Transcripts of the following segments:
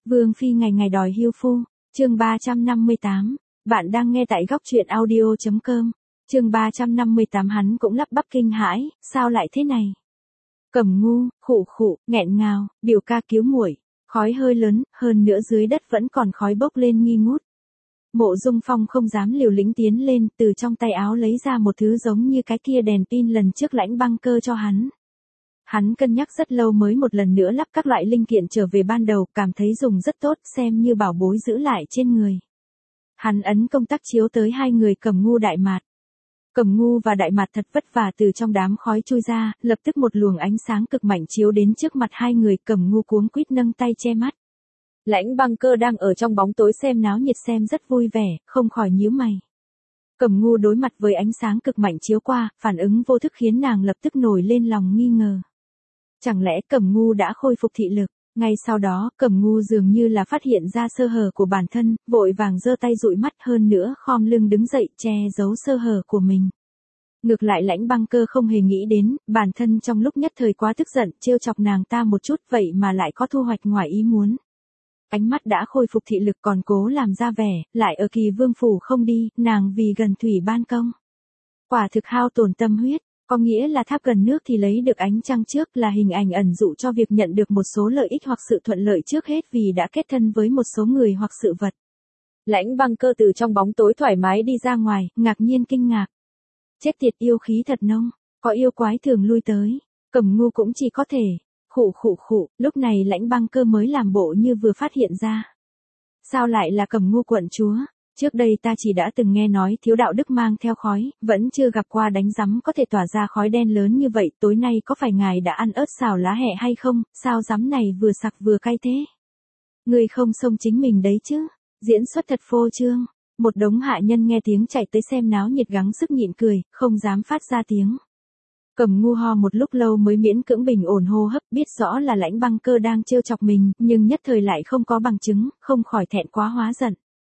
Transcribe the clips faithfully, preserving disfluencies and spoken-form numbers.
Vương phi ngày ngày đòi hưu phu, chương ba trăm năm mươi tám. Bạn đang nghe tại góc truyện audio chấm com. Chương ba trăm năm mươi tám hắn cũng lắp bắp kinh hãi, sao lại thế này? Cẩm Ngu, khụ khụ, nghẹn ngào, biểu ca cứu muội, khói hơi lớn, hơn nữa dưới đất vẫn còn khói bốc lên nghi ngút. Mộ Dung Phong không dám liều lĩnh tiến lên, từ trong tay áo lấy ra một thứ giống như cái kia đèn pin lần trước Lãnh Băng Cơ cho hắn. Hắn cân nhắc rất lâu mới một lần nữa lắp các loại linh kiện trở về ban đầu, cảm thấy dùng rất tốt, xem như bảo bối giữ lại trên người. Hắn ấn công tắc chiếu tới hai người Cẩm Ngu Đại Mạt. Cẩm Ngu và Đại Mạt thật vất vả từ trong đám khói chui ra, lập tức một luồng ánh sáng cực mạnh chiếu đến trước mặt hai người, Cẩm Ngu cuống quýt nâng tay che mắt. Lãnh Băng Cơ đang ở trong bóng tối xem náo nhiệt xem rất vui vẻ, không khỏi nhíu mày. Cẩm Ngu đối mặt với ánh sáng cực mạnh chiếu qua, phản ứng vô thức khiến nàng lập tức nổi lên lòng nghi ngờ. Chẳng lẽ Cẩm Ngu đã khôi phục thị lực? Ngay sau đó, Cẩm Ngu dường như là phát hiện ra sơ hở của bản thân, vội vàng giơ tay dụi mắt, hơn nữa khom lưng đứng dậy che giấu sơ hở của mình. Ngược lại Lãnh Băng Cơ không hề nghĩ đến, bản thân trong lúc nhất thời quá tức giận, trêu chọc nàng ta một chút vậy mà lại có thu hoạch ngoài ý muốn. Ánh mắt đã khôi phục thị lực còn cố làm ra vẻ, lại ở Kỳ Vương phủ không đi, nàng vì gần thủy ban công. Quả thực hao tổn tâm huyết, có nghĩa là tháp gần nước thì lấy được ánh trăng trước, là hình ảnh ẩn dụ cho việc nhận được một số lợi ích hoặc sự thuận lợi trước hết vì đã kết thân với một số người hoặc sự vật. Lãnh Băng Cơ từ trong bóng tối thoải mái đi ra ngoài, ngạc nhiên kinh ngạc. Chết tiệt, yêu khí thật nông, có yêu quái thường lui tới, Cẩm Ngu cũng chỉ có thể khụ khụ khụ, lúc này Lãnh Băng Cơ mới làm bộ như vừa phát hiện ra. Sao lại là Cẩm Ngu quận chúa? Trước đây ta chỉ đã từng nghe nói thiếu đạo đức mang theo khói, vẫn chưa gặp qua đánh rắm có thể tỏa ra khói đen lớn như vậy, tối nay có phải ngài đã ăn ớt xào lá hẹ hay không, sao rắm này vừa sặc vừa cay thế? Người không xông chính mình đấy chứ, diễn xuất thật phô trương. Một đống hạ nhân nghe tiếng chạy tới xem náo nhiệt gắng sức nhịn cười, không dám phát ra tiếng. Cẩm Ngu ho một lúc lâu mới miễn cưỡng bình ổn hô hấp, biết rõ là Lãnh Băng Cơ đang trêu chọc mình, nhưng nhất thời lại không có bằng chứng, không khỏi thẹn quá hóa giận.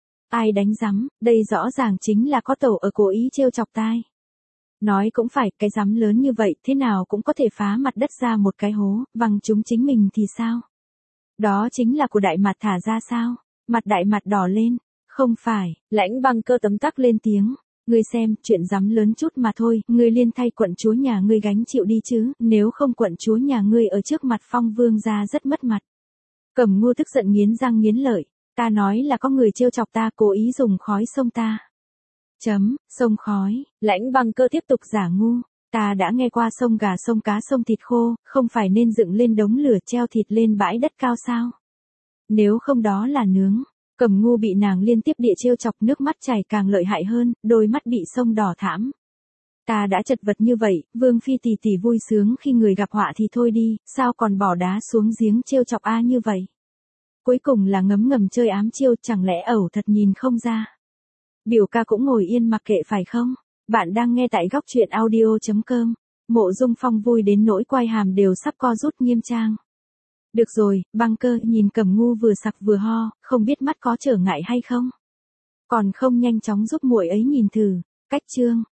Ai đánh rắm, đây rõ ràng chính là có tẩu ở cố ý trêu chọc tai. Nói cũng phải, cái rắm lớn như vậy thế nào cũng có thể phá mặt đất ra một cái hố, văng chúng chính mình thì sao? Đó chính là của Đại Mạt thả ra sao? Mặt Đại Mạt đỏ lên. Không phải, Lãnh Băng Cơ tấm tắc lên tiếng. Ngươi xem, chuyện rắm lớn chút mà thôi, ngươi liên thay quận chúa nhà ngươi gánh chịu đi chứ, nếu không quận chúa nhà ngươi ở trước mặt Phong Vương gia rất mất mặt. Cẩm Ngu tức giận nghiến răng nghiến lợi. Ta nói là có người trêu chọc ta, cố ý dùng khói xông ta. Chấm, xông khói, Lãnh Băng Cơ tiếp tục giả ngu. Ta đã nghe qua xông gà xông cá xông thịt khô, không phải nên dựng lên đống lửa treo thịt lên bãi đất cao sao? Nếu không đó là nướng. Cẩm Ngu bị nàng liên tiếp địa trêu chọc, nước mắt chảy càng lợi hại hơn, đôi mắt bị sông đỏ thẫm. Ta đã chật vật như vậy, Vương phi tỷ tỷ vui sướng khi người gặp họa thì thôi đi, sao còn bỏ đá xuống giếng trêu chọc a như vậy? Cuối cùng là ngấm ngầm chơi ám chiêu, chẳng lẽ ẩu thật nhìn không ra? Biểu ca cũng ngồi yên mặc kệ phải không? Bạn đang nghe tại góc truyện audio chấm com. Mộ Dung Phong vui đến nỗi quai hàm đều sắp co rút nghiêm trang. Được rồi, Băng Cơ, nhìn Cẩm Ngu vừa sặc vừa ho, không biết mắt có trở ngại hay không? Còn không nhanh chóng giúp muội ấy nhìn thử. Cách chương,